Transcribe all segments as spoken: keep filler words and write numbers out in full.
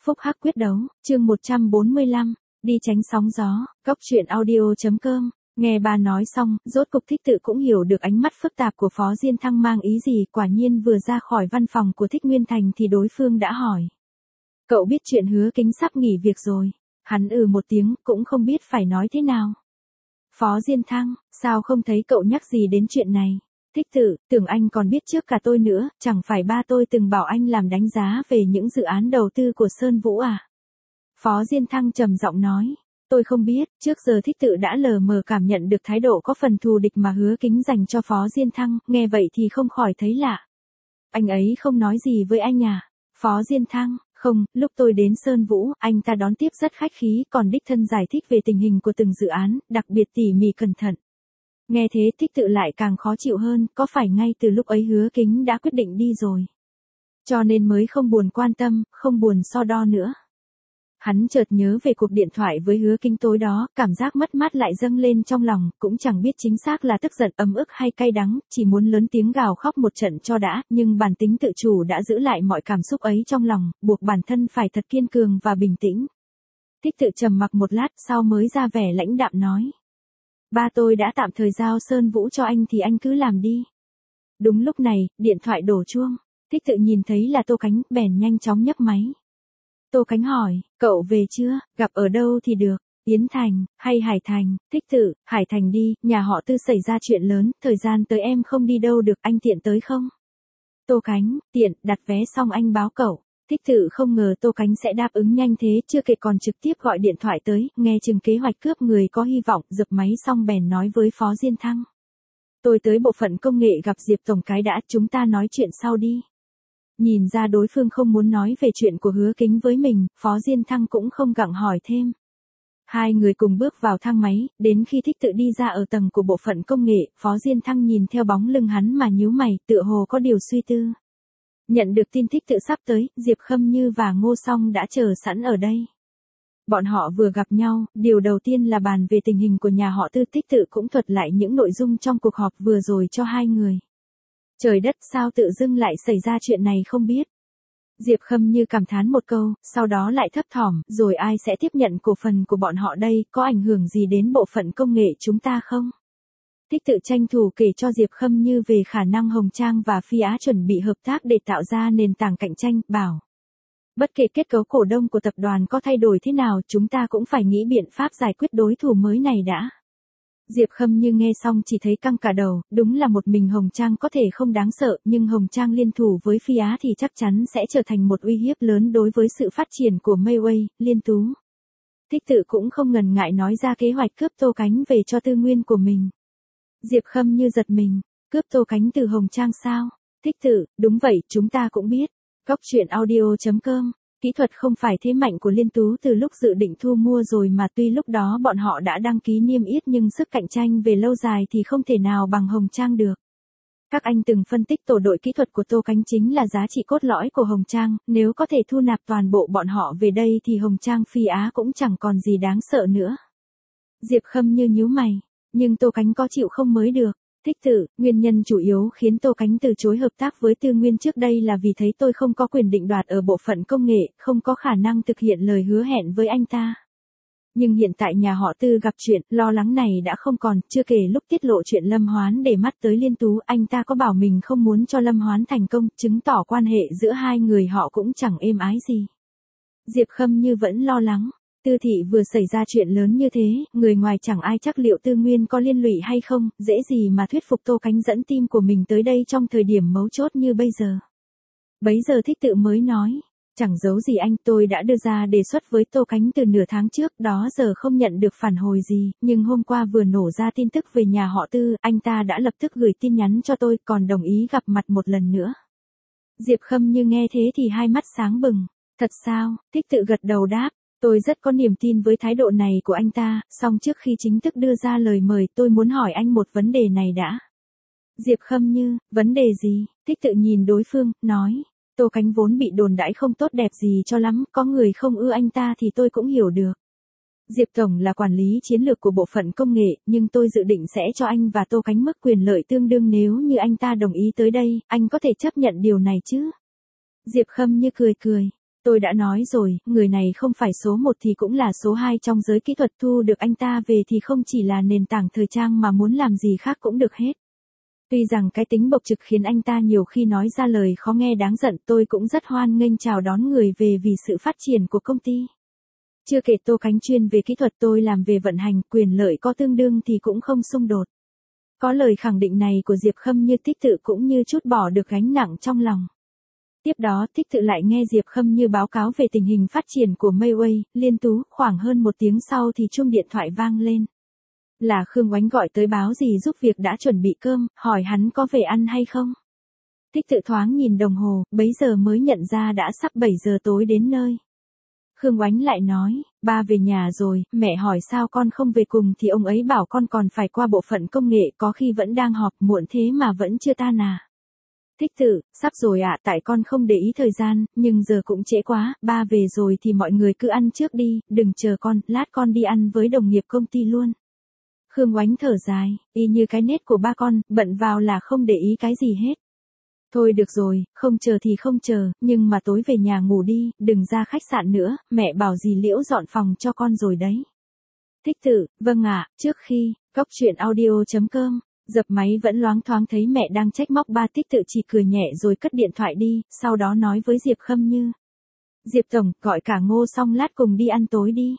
Phúc hắc quyết đấu, chương một trăm bốn mươi lăm, đi tránh sóng gió, góc truyện audio.com. Nghe bà nói xong, rốt cục Thích Tự cũng hiểu được ánh mắt phức tạp của Phó Diên Thăng mang ý gì, quả nhiên vừa ra khỏi văn phòng của Thích Nguyên Thành thì đối phương đã hỏi. Cậu biết chuyện Hứa Kính sắp nghỉ việc rồi. Hắn ừ một tiếng, cũng không biết phải nói thế nào. Phó Diên Thăng, sao không thấy cậu nhắc gì đến chuyện này? Thích Tự, tưởng anh còn biết trước cả tôi nữa, chẳng phải ba tôi từng bảo anh làm đánh giá về những dự án đầu tư của Sơn Vũ à? Phó Diên Thăng trầm giọng nói, tôi không biết, trước giờ Thích Tự đã lờ mờ cảm nhận được thái độ có phần thù địch mà Hứa Kính dành cho Phó Diên Thăng, nghe vậy thì không khỏi thấy lạ. Anh ấy không nói gì với anh à? Phó Diên Thăng, không, lúc tôi đến Sơn Vũ, anh ta đón tiếp rất khách khí, còn đích thân giải thích về tình hình của từng dự án, đặc biệt tỉ mỉ cẩn thận. Nghe thế Thích Tự lại càng khó chịu hơn, có phải ngay từ lúc ấy Hứa Kính đã quyết định đi rồi, cho nên mới không buồn quan tâm, không buồn so đo nữa. Hắn chợt nhớ về cuộc điện thoại với Hứa Kính tối đó, cảm giác mất mát lại dâng lên trong lòng, cũng chẳng biết chính xác là tức giận, ấm ức hay cay đắng, chỉ muốn lớn tiếng gào khóc một trận cho đã, nhưng bản tính tự chủ đã giữ lại mọi cảm xúc ấy trong lòng, buộc bản thân phải thật kiên cường và bình tĩnh. Thích Tự trầm mặc một lát sau mới ra vẻ lãnh đạm nói. Ba tôi đã tạm thời giao Sơn Vũ cho anh thì anh cứ làm đi. Đúng lúc này, điện thoại đổ chuông. Thích Tự nhìn thấy là Tô Cánh, bèn nhanh chóng nhấc máy. Tô Cánh hỏi, cậu về chưa, gặp ở đâu thì được, Yến Thành, hay Hải Thành? Thích Tự, Hải Thành đi, nhà họ Tư xảy ra chuyện lớn, thời gian tới em không đi đâu được, anh tiện tới không? Tô Cánh, tiện, đặt vé xong anh báo cậu. Thích Tự không ngờ Tô Cánh sẽ đáp ứng nhanh thế, chưa kể còn trực tiếp gọi điện thoại tới, nghe chừng kế hoạch cướp người có hy vọng, dập máy xong bèn nói với Phó Diên Thăng. Tôi tới bộ phận công nghệ gặp Diệp Tổng cái đã, chúng ta nói chuyện sau đi. Nhìn ra đối phương không muốn nói về chuyện của Hứa Kính với mình, Phó Diên Thăng cũng không gặng hỏi thêm. Hai người cùng bước vào thang máy, đến khi Thích Tự đi ra ở tầng của bộ phận công nghệ, Phó Diên Thăng nhìn theo bóng lưng hắn mà nhíu mày, tựa hồ có điều suy tư. Nhận được tin Thích Tự sắp tới, Diệp Khâm Như và Ngô Song đã chờ sẵn ở đây. Bọn họ vừa gặp nhau, điều đầu tiên là bàn về tình hình của nhà họ Tư. Thích Tự cũng thuật lại những nội dung trong cuộc họp vừa rồi cho hai người. Trời đất, sao tự dưng lại xảy ra chuyện này không biết. Diệp Khâm Như cảm thán một câu, sau đó lại thấp thỏm, rồi ai sẽ tiếp nhận cổ phần của bọn họ đây, có ảnh hưởng gì đến bộ phận công nghệ chúng ta không? Thích Tự tranh thủ kể cho Diệp Khâm Như về khả năng Hồng Trang và Phi Á chuẩn bị hợp tác để tạo ra nền tảng cạnh tranh, bảo. Bất kể kết cấu cổ đông của tập đoàn có thay đổi thế nào, chúng ta cũng phải nghĩ biện pháp giải quyết đối thủ mới này đã. Diệp Khâm Như nghe xong chỉ thấy căng cả đầu, đúng là một mình Hồng Trang có thể không đáng sợ, nhưng Hồng Trang liên thủ với Phi Á thì chắc chắn sẽ trở thành một uy hiếp lớn đối với sự phát triển của Mayway, Liên Tú. Thích Tự cũng không ngần ngại nói ra kế hoạch cướp Tô Cánh về cho tư nguyên của mình. Diệp Khâm Như giật mình, cướp Tô Cánh từ Hồng Trang sao? Thích Tự, đúng vậy, chúng ta cũng biết. Góc truyện audio.com. Kỹ thuật không phải thế mạnh của Liên Tú từ lúc dự định thu mua rồi mà, tuy lúc đó bọn họ đã đăng ký niêm yết nhưng sức cạnh tranh về lâu dài thì không thể nào bằng Hồng Trang được. Các anh từng phân tích tổ đội kỹ thuật của Tô Cánh chính là giá trị cốt lõi của Hồng Trang, nếu có thể thu nạp toàn bộ bọn họ về đây thì Hồng Trang Phi Á cũng chẳng còn gì đáng sợ nữa. Diệp Khâm Như nhíu mày, nhưng Tô Cánh có chịu không mới được. Thích Tự, nguyên nhân chủ yếu khiến Tô Cánh từ chối hợp tác với Tư Nguyên trước đây là vì thấy tôi không có quyền định đoạt ở bộ phận công nghệ, không có khả năng thực hiện lời hứa hẹn với anh ta. Nhưng hiện tại nhà họ Tư gặp chuyện, lo lắng này đã không còn, chưa kể lúc tiết lộ chuyện Lâm Hoán để mắt tới Liên Tú, anh ta có bảo mình không muốn cho Lâm Hoán thành công, chứng tỏ quan hệ giữa hai người họ cũng chẳng êm ái gì. Diệp Khâm Như vẫn lo lắng. Tư thị vừa xảy ra chuyện lớn như thế, người ngoài chẳng ai chắc liệu Tư Nguyên có liên lụy hay không, dễ gì mà thuyết phục Tô Cánh dẫn team của mình tới đây trong thời điểm mấu chốt như bây giờ. Bấy giờ Thích Tự mới nói, chẳng giấu gì anh, tôi đã đưa ra đề xuất với Tô Cánh từ nửa tháng trước, đó giờ không nhận được phản hồi gì, nhưng hôm qua vừa nổ ra tin tức về nhà họ Tư, anh ta đã lập tức gửi tin nhắn cho tôi, còn đồng ý gặp mặt một lần nữa. Diệp Khâm Như nghe thế thì hai mắt sáng bừng, thật sao? Thích Tự gật đầu đáp. Tôi rất có niềm tin với thái độ này của anh ta, song trước khi chính thức đưa ra lời mời tôi muốn hỏi anh một vấn đề này đã. Diệp Khâm Như, vấn đề gì? Thích Tự nhìn đối phương, nói, Tô Cánh vốn bị đồn đãi không tốt đẹp gì cho lắm, có người không ưa anh ta thì tôi cũng hiểu được. Diệp Tổng là quản lý chiến lược của bộ phận công nghệ, nhưng tôi dự định sẽ cho anh và Tô Cánh mức quyền lợi tương đương nếu như anh ta đồng ý tới đây, anh có thể chấp nhận điều này chứ? Diệp Khâm Như cười cười. Tôi đã nói rồi, người này không phải số một thì cũng là số hai trong giới kỹ thuật, thu được anh ta về thì không chỉ là nền tảng thời trang mà muốn làm gì khác cũng được hết. Tuy rằng cái tính bộc trực khiến anh ta nhiều khi nói ra lời khó nghe đáng giận, tôi cũng rất hoan nghênh chào đón người về vì sự phát triển của công ty. Chưa kể Tô Khánh chuyên về kỹ thuật, tôi làm về vận hành, quyền lợi có tương đương thì cũng không xung đột. Có lời khẳng định này của Diệp Khâm Như, Tích Tự cũng như chút bỏ được gánh nặng trong lòng. Tiếp đó Tích Tự lại nghe Diệp Khâm Như báo cáo về tình hình phát triển của Mayway, Liên Tú. Khoảng hơn một tiếng sau thì chuông điện thoại vang lên. Là Khương Oánh gọi tới báo gì giúp việc đã chuẩn bị cơm, hỏi hắn có về ăn hay không. Tích Tự thoáng nhìn đồng hồ, bấy giờ mới nhận ra đã sắp bảy giờ tối đến nơi. Khương Oánh lại nói, ba về nhà rồi, mẹ hỏi sao con không về cùng thì ông ấy bảo con còn phải qua bộ phận công nghệ, có khi vẫn đang họp, muộn thế mà vẫn chưa tan à. Tích Tự, sắp rồi ạ, à, tại con không để ý thời gian, nhưng giờ cũng trễ quá, ba về rồi thì mọi người cứ ăn trước đi, đừng chờ con, lát con đi ăn với đồng nghiệp công ty luôn. Khương Oánh thở dài, y như cái nết của ba con, bận vào là không để ý cái gì hết. Thôi được rồi, không chờ thì không chờ, nhưng mà tối về nhà ngủ đi, đừng ra khách sạn nữa, mẹ bảo dì Liễu dọn phòng cho con rồi đấy. Tích Tự, vâng ạ, trước khi, Cóc Truyện Audio chấm com, dập máy vẫn loáng thoáng thấy mẹ đang trách móc ba. Tích Tự chỉ cười nhẹ rồi cất điện thoại đi, sau đó nói với Diệp Khâm Như. Diệp Tổng, gọi cả Ngô xong lát cùng đi ăn tối đi.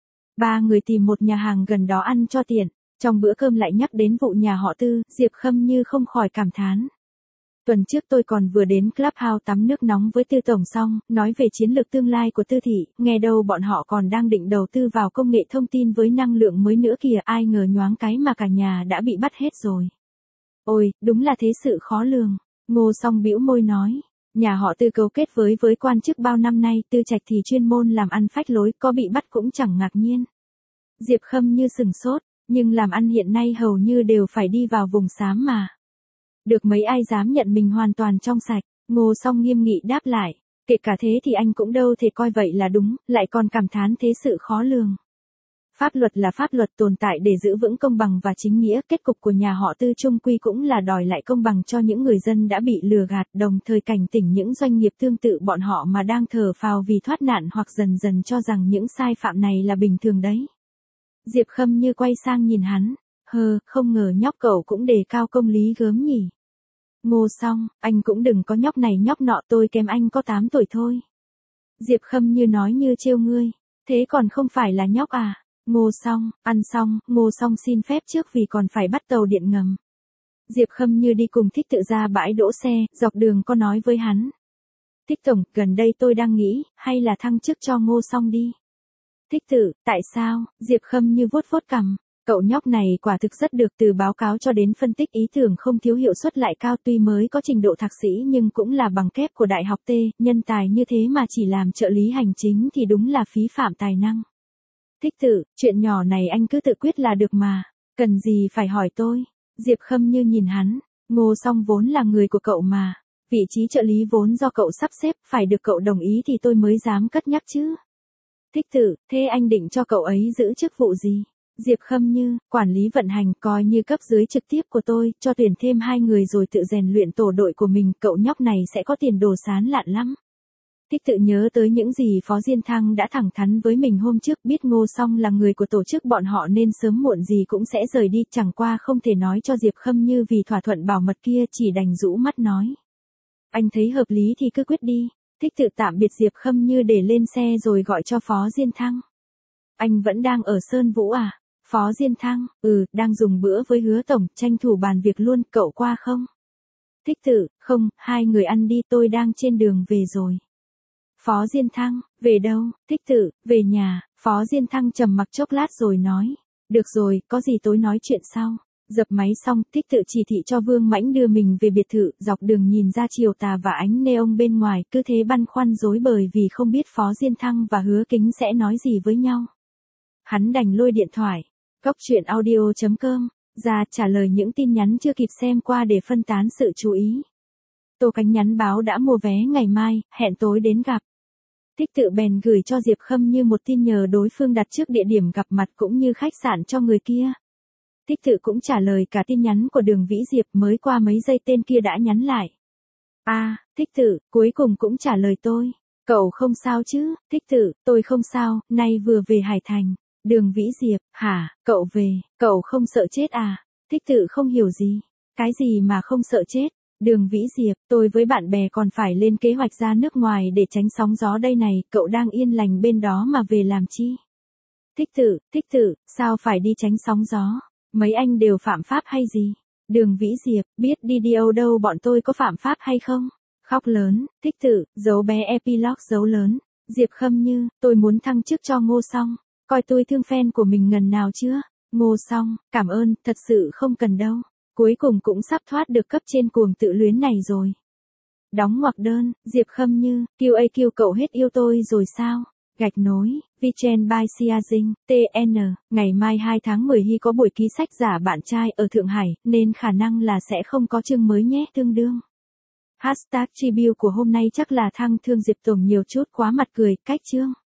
Ba người tìm một nhà hàng gần đó ăn cho tiện, trong bữa cơm lại nhắc đến vụ nhà họ Tư, Diệp Khâm Như không khỏi cảm thán. Tuần trước tôi còn vừa đến Clubhouse tắm nước nóng với Tư Tổng xong, nói về chiến lược tương lai của Tư thị, nghe đâu bọn họ còn đang định đầu tư vào công nghệ thông tin với năng lượng mới nữa kìa, ai ngờ nhoáng cái mà cả nhà đã bị bắt hết rồi. Ôi, đúng là thế sự khó lường. Ngô Song bĩu môi nói, nhà họ Tư cấu kết với với quan chức bao năm nay, Tư Trạch thì chuyên môn làm ăn phách lối, có bị bắt cũng chẳng ngạc nhiên. Diệp Khâm Như sừng sốt, nhưng làm ăn hiện nay hầu như đều phải đi vào vùng xám mà. Được mấy ai dám nhận mình hoàn toàn trong sạch. Ngô Song nghiêm nghị đáp lại, kể cả thế thì anh cũng đâu thể coi vậy là đúng, lại còn cảm thán thế sự khó lường. Pháp luật là pháp luật, tồn tại để giữ vững công bằng và chính nghĩa, kết cục của nhà họ Tư chung quy cũng là đòi lại công bằng cho những người dân đã bị lừa gạt, đồng thời cảnh tỉnh những doanh nghiệp tương tự bọn họ mà đang thở phào vì thoát nạn hoặc dần dần cho rằng những sai phạm này là bình thường đấy. Diệp Khâm Như quay sang nhìn hắn, hơ, không ngờ nhóc cậu cũng đề cao công lý gớm nhỉ. Ngô Song, anh cũng đừng có nhóc này nhóc nọ, tôi kém anh có tám tuổi thôi. Diệp Khâm Như nói như trêu ngươi, thế còn không phải là nhóc à? Ngô Song, ăn xong, Ngô Song xin phép trước vì còn phải bắt tàu điện ngầm. Diệp Khâm Như đi cùng Thích Tự ra bãi đỗ xe, dọc đường có nói với hắn. Thích Tổng, gần đây tôi đang nghĩ, hay là thăng chức cho Ngô Song đi. Thích Tự, tại sao? Diệp Khâm Như vuốt vuốt cằm. Cậu nhóc này quả thực rất được, từ báo cáo cho đến phân tích ý tưởng không thiếu, hiệu suất lại cao, tuy mới có trình độ thạc sĩ nhưng cũng là bằng kép của Đại học T, nhân tài như thế mà chỉ làm trợ lý hành chính thì đúng là phí phạm tài năng. Thích Tự, chuyện nhỏ này anh cứ tự quyết là được mà, cần gì phải hỏi tôi. Diệp Khâm Như nhìn hắn, Ngô Song vốn là người của cậu mà, vị trí trợ lý vốn do cậu sắp xếp, phải được cậu đồng ý thì tôi mới dám cất nhắc chứ. Thích Tự, thế anh định cho cậu ấy giữ chức vụ gì? Diệp Khâm Như, quản lý vận hành, coi như cấp dưới trực tiếp của tôi, cho tuyển thêm hai người rồi tự rèn luyện tổ đội của mình, cậu nhóc này sẽ có tiền đồ sán lạn lắm. Thích Tự nhớ tới những gì Phó Diên Thăng đã thẳng thắn với mình hôm trước, biết Ngô Song là người của tổ chức bọn họ nên sớm muộn gì cũng sẽ rời đi, chẳng qua không thể nói cho Diệp Khâm Như vì thỏa thuận bảo mật kia, chỉ đành rũ mắt nói. Anh thấy hợp lý thì cứ quyết đi. Thích Tự tạm biệt Diệp Khâm Như để lên xe rồi gọi cho Phó Diên Thăng. Anh vẫn đang ở Sơn Vũ à? Phó Diên Thăng, ừ, đang dùng bữa với Hứa Tổng, tranh thủ bàn việc luôn, cậu qua không? Thích Tự, không, hai người ăn đi, tôi đang trên đường về rồi. Phó Diên Thăng, về đâu? Thích Tự, về nhà. Phó Diên Thăng trầm mặc chốc lát rồi nói, được rồi, có gì tối nói chuyện sau. Dập máy xong, Thích Tự chỉ thị cho Vương Mãnh đưa mình về biệt thự, dọc đường nhìn ra chiều tà và ánh neon bên ngoài, cứ thế băn khoăn rối bời vì không biết Phó Diên Thăng và Hứa Kính sẽ nói gì với nhau. Hắn đành lôi điện thoại, Cóc Truyện Audio chấm com, ra trả lời những tin nhắn chưa kịp xem qua để phân tán sự chú ý. Tô Khánh nhắn báo đã mua vé ngày mai, hẹn tối đến gặp. Thích Tự bèn gửi cho Diệp Khâm Như một tin nhờ đối phương đặt trước địa điểm gặp mặt cũng như khách sạn cho người kia. Thích Tự cũng trả lời cả tin nhắn của Đường Vĩ Diệp, mới qua mấy giây tên kia đã nhắn lại. À, Thích Tự, cuối cùng cũng trả lời tôi. Cậu không sao chứ? Thích tự, tôi không sao, nay vừa về Hải Thành. Đường Vĩ Diệp, hả, cậu về, cậu không sợ chết à? Thích tự không hiểu gì. Cái gì mà không sợ chết? Đường Vĩ Diệp, tôi với bạn bè còn phải lên kế hoạch ra nước ngoài để tránh sóng gió đây này, cậu đang yên lành bên đó mà về làm chi? Thích tự, thích tự, sao phải đi tránh sóng gió? Mấy anh đều phạm pháp hay gì? Đường Vĩ Diệp, biết đi đi đâu đâu bọn tôi có phạm pháp hay không? Khóc lớn, thích tự, dấu bé epilogue dấu lớn. Diệp Khâm Như, tôi muốn thăng chức cho Ngô Song. Coi tôi thương fan của mình ngần nào chưa? Ngô Song, cảm ơn, thật sự không cần đâu. Cuối cùng cũng sắp thoát được cấp trên cuồng tự luyến này rồi. Đóng ngoặc đơn, Diệp Khâm Như, quy a quy cậu hết yêu tôi rồi sao? Gạch nối, Vichen by Sia Dinh, tê en, ngày mai hai tháng mười Hy có buổi ký sách giả bạn trai ở Thượng Hải, nên khả năng là sẽ không có chương mới nhé tương đương. Hashtag tribute của hôm nay chắc là thăng thương Diệp Tổng nhiều chút quá mặt cười, cách chương.